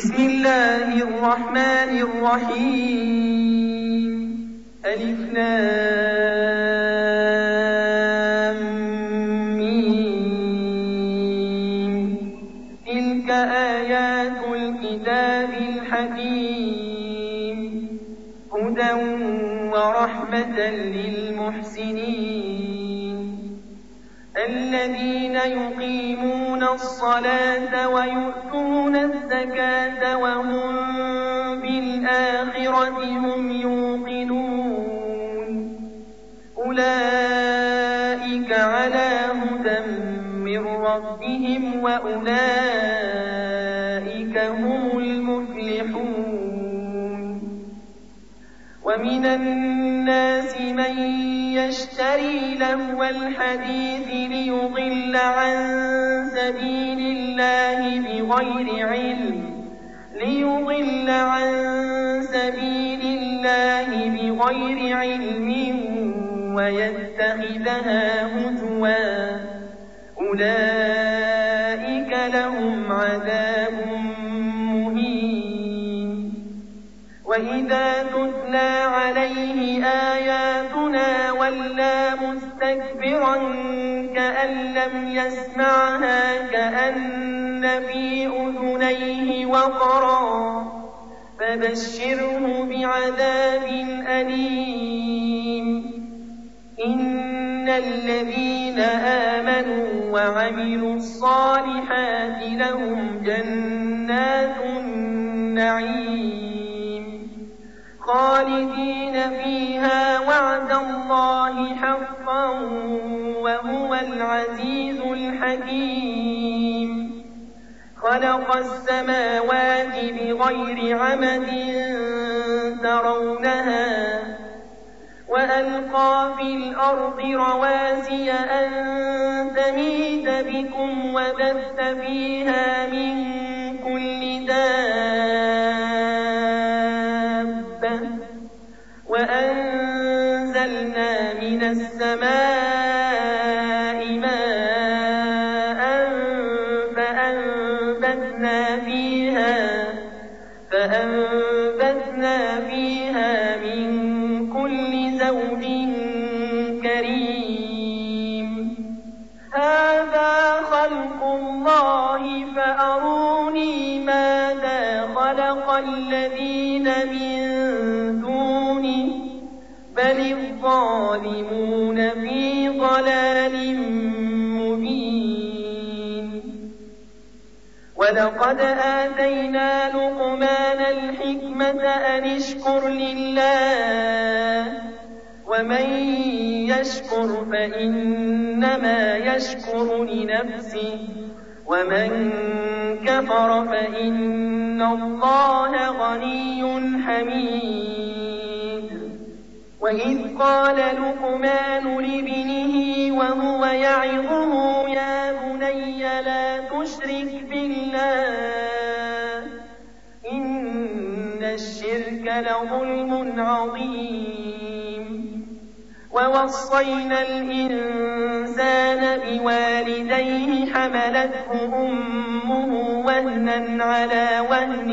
بسم الله الرحمن الرحيم. ألف لام ميم. تلك آيات الكتاب الحكيم، هدى ورحمة للمحسنين الذين يقيمون الصلاة ويؤتون الزكاة وهم بالآخرة هم يوقنون أولئك على هدى من ربهم وأولئك هم المفلحون. ومن الناس من يشتري لهو الحديث ليضل عن سبيل الله بغير علم ويتخذها هزوا، أولئك لهم عذاب مهين. وإذا تتلى عليه آياتنا ولى مستكبرا كأن لم يسمعها كأن في أذنيه وقرا، فبشره بعذاب أليم. إن الذين آمنوا وعملوا الصالحات لهم جنات النعيم خالدين فيها وعد الله حقا وهو العزيز الحكيم. خلق السماوات بغير عمد ترونها وألقى في الأرض رواسي أن تميد بكم وبث فيها من كل دابة وأنزلنا من السماء ماء فأنبتنا فيها من كل زوج كريم. هذا خلق الله فأروني ماذا خلق الذين من دونه بل الظالمون في ضلال مبين. ولقد آتينا لقمان الحكمة أن اشكر لله ومن يشكر فإنما يشكر لنفسه ومن كفر فإن الله غني حميد. وإذ قال لقمان لابنه وهو يعظه يا بني لا تشرك بالله إن الشرك لظلم عظيم. ووصينا الإنسان بوالديه حملته أمه وهنا على وهن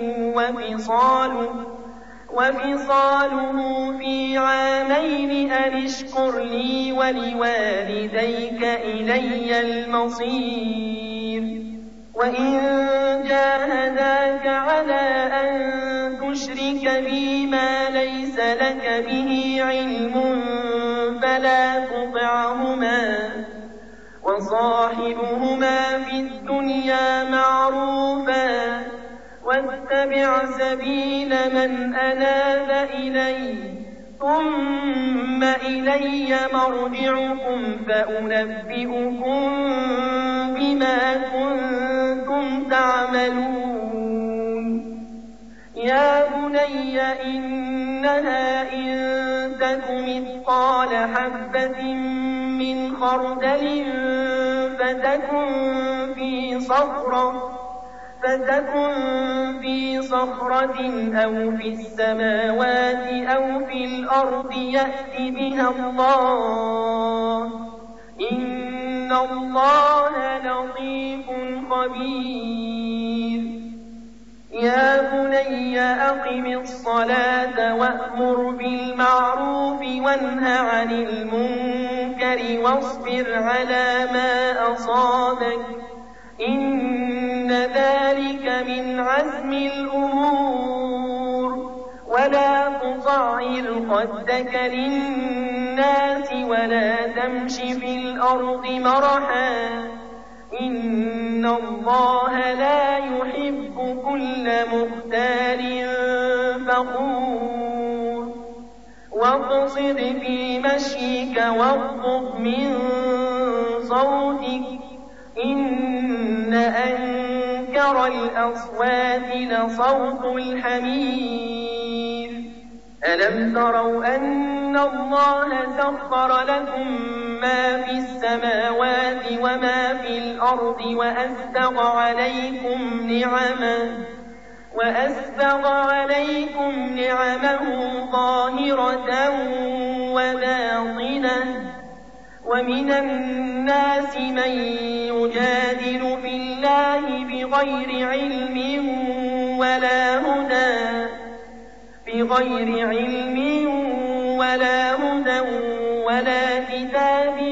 وفصاله في عامين أن اشكر لي ولوالديك إلي المصير. وإن جاهداك على أن تشرك بي ما ليس لك به علم فلا تطعهما وصاحبهما في الدنيا معروفا واتبع سبيل من أناب إلي ثم إلي مرجعكم فأنبئكم بما كنتم تعملون. يا بني إنها إن تك مثقال حبة من خردل فتكن في صخرة أو في السماوات أو في الأرض يأت بها الله إن الله لطيف خبير. بني أقم الصلاة وأمر بالمعروف وانه عن المنكر واصبر على ما أصابك إن ذلك من عزم الأمور ولا تصعر خدك للناس ولا تمش في الأرض مرحا إن الله لا يحب كل مختال فخور واقصد في مشيك واغضض من صوتك إن أنكر الأصوات لصوت الحمير ألم تروا أن الله سخر لكم ما في السماوات وما في الأرض وأسبغ عليكم نعمه ظاهرة وباطنة ومن الناس من يجادل في الله بغير علم ولا هدى ولا كتاب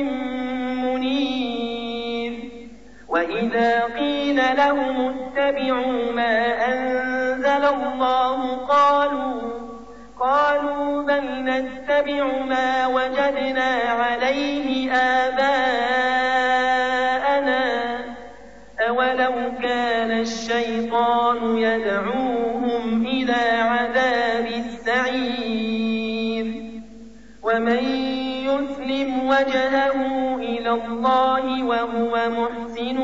منير وإذا قيل لهم اتبعوا ما أنزل الله قالوا بل نتبع ما وجدنا عليه آباءنا أولو كان الشيطان يدعوهم إلى عذاب السعير ومن يسلم وجهه إلى الله وهو محسن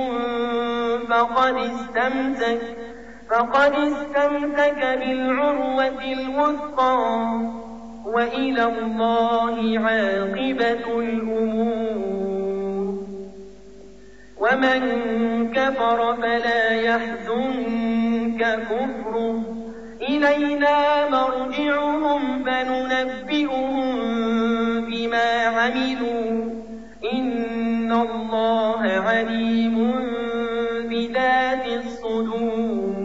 فقد استمسك بالعروة الوثقى وإلى الله عاقبة الأمور ومن كفر فلا يحزنك كفره إلينا مرجعهم فننبئهم بما عملوا إن الله عليم بذات الصدور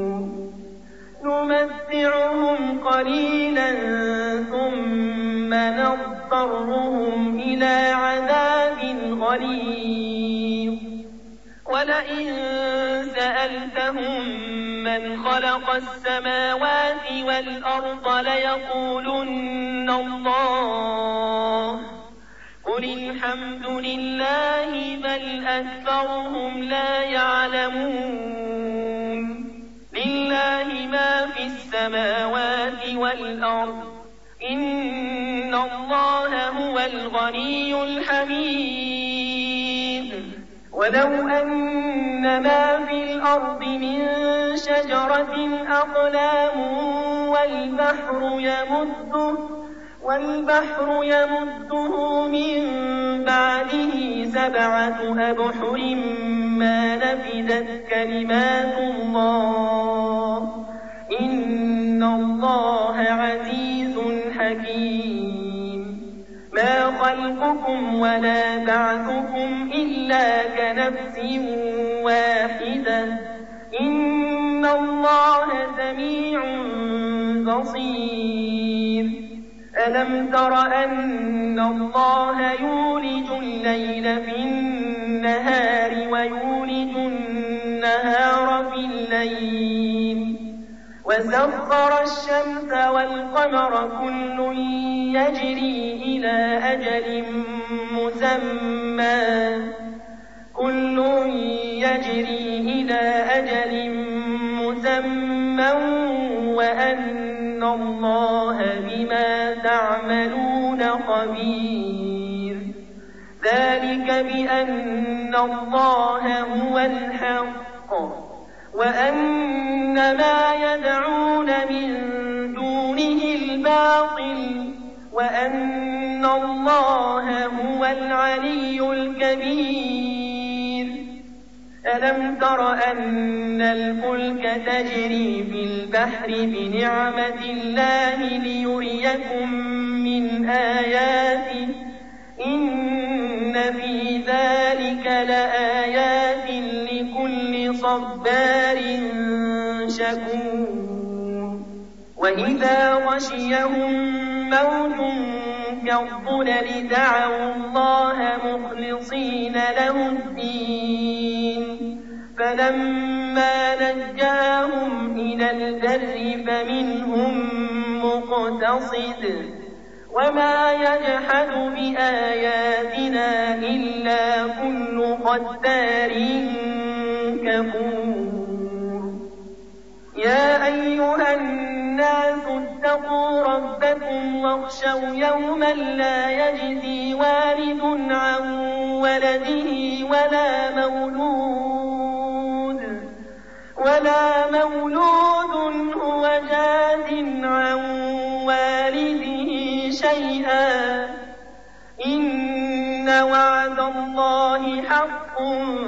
نمتعهم قليلا ثم نضطرهم إلى عذاب غليظ ولئن سألتهم من خلق السماوات والأرض ليقولن الله قل الحمد لله بل أكثرهم لا يعلمون لله ما في السماوات والأرض إن الله هو الغني الحميد ولو أن ما في الأرض من شجرة أقلام والبحر يمده من بعده 7 أبحر ما نفدت كلمات الله إن الله عزيز حكيم ما خلقكم ولا بعثكم إلا كنفس واحدة إن الله سميع بصير ألم تر أن الله يولج الليل في النهار ويولج النهار في الليل وسخر الشمس والقمر كل يجري إلى أجل مسمى وأن الله بما تعملون خبير ذلك بأن الله هو الحق وأن ما يدعون من دونه الباطل وأن الله هو العلي الكبير ألم تر أن الفلك تجري في البحر بنعمة الله ليريكم من آياته إن في ذلك لآيات لكل صبار شكور وإذا غشيهم موج كالظلل دعوا الله مخلصين له الدين فلما نجاهم إلى البر فمنهم مقتصد وما يجحد بآياتنا إلا كل ختار كفور يا أيها الناس اتقوا ربكم واخشوا يوما لا يجزي والد عن ولده ولا مولود هو جاز عن والده شيئا إن وعد الله حق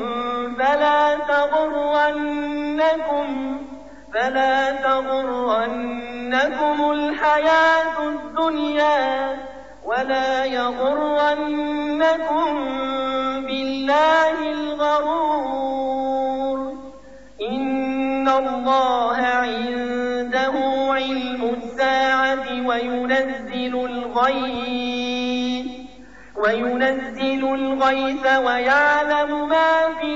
فلا تغرنكم الحياة الدنيا ولا يغرنكم بالله الغرور إن الله عنده علم الساعة وينزل الغيث ويعلم ما في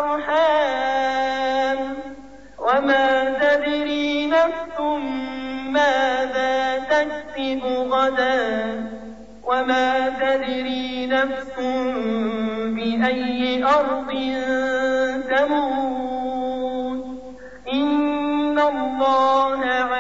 الأرحام وما تدري نفس ماذا تكسب غدا وما تدري نفس بأي أرض تموت إن الله